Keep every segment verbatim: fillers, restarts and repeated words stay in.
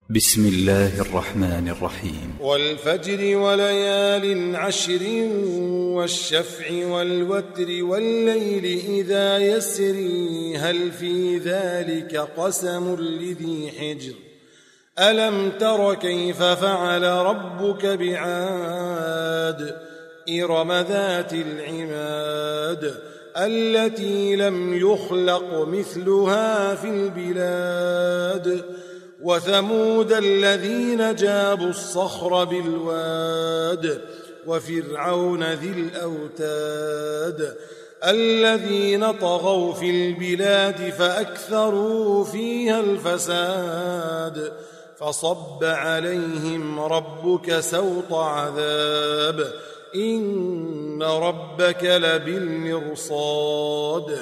بسم الله الرحمن الرحيم. والفجر وليال عشر والشفع والوتر والليل إذا يسري هل في ذلك قسم لذي حجر ألم تر كيف فعل ربك بعاد إرم ذات العماد التي لم يخلق مثلها في البلاد وثمود الذين جابوا الصخر بالواد وفرعون ذي الأوتاد الذين طغوا في البلاد فأكثروا فيها الفساد فصب عليهم ربك سوط عذاب إن ربك لبالمرصاد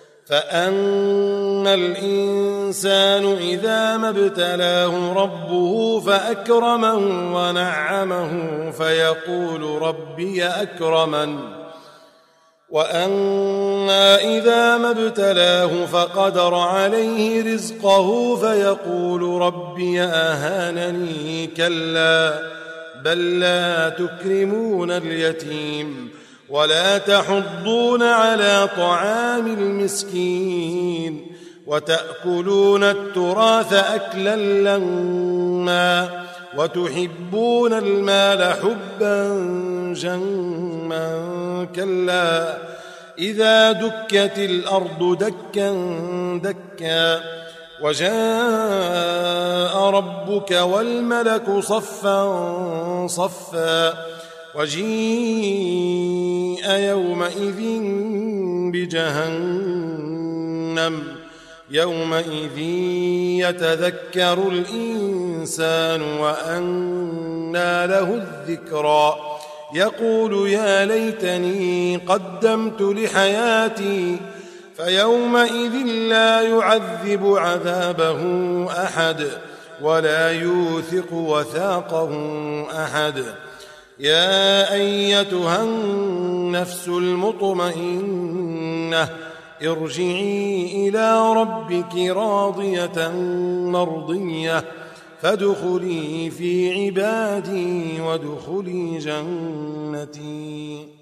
فأما الإنسان إذا ما ابتلاه ربه فأكرمه ونعمه فيقول ربي أكرمن وأما إذا ما ابتلاه فقدر عليه رزقه فيقول ربي أهانني كلا بل لا تكرمون اليتيم ولا تحضون على طعام المسكين وتأكلون التراث أكلا لما وتحبون المال حبا جما كلا إذا دكت الأرض دكا دكا وجاء ربك والملك صفا صفا وجيء يومئذ بجهنم يومئذ يتذكر الإنسان وأنى له الذكرى يقول يا ليتني قدمت لحياتي فيومئذ لا يعذب عذابه أحد ولا يوثق وثاقه أحد يا أيتها النفس المطمئنة ارجعي إلى ربك راضية مرضية فادخلي في عبادي وادخلي جنتي.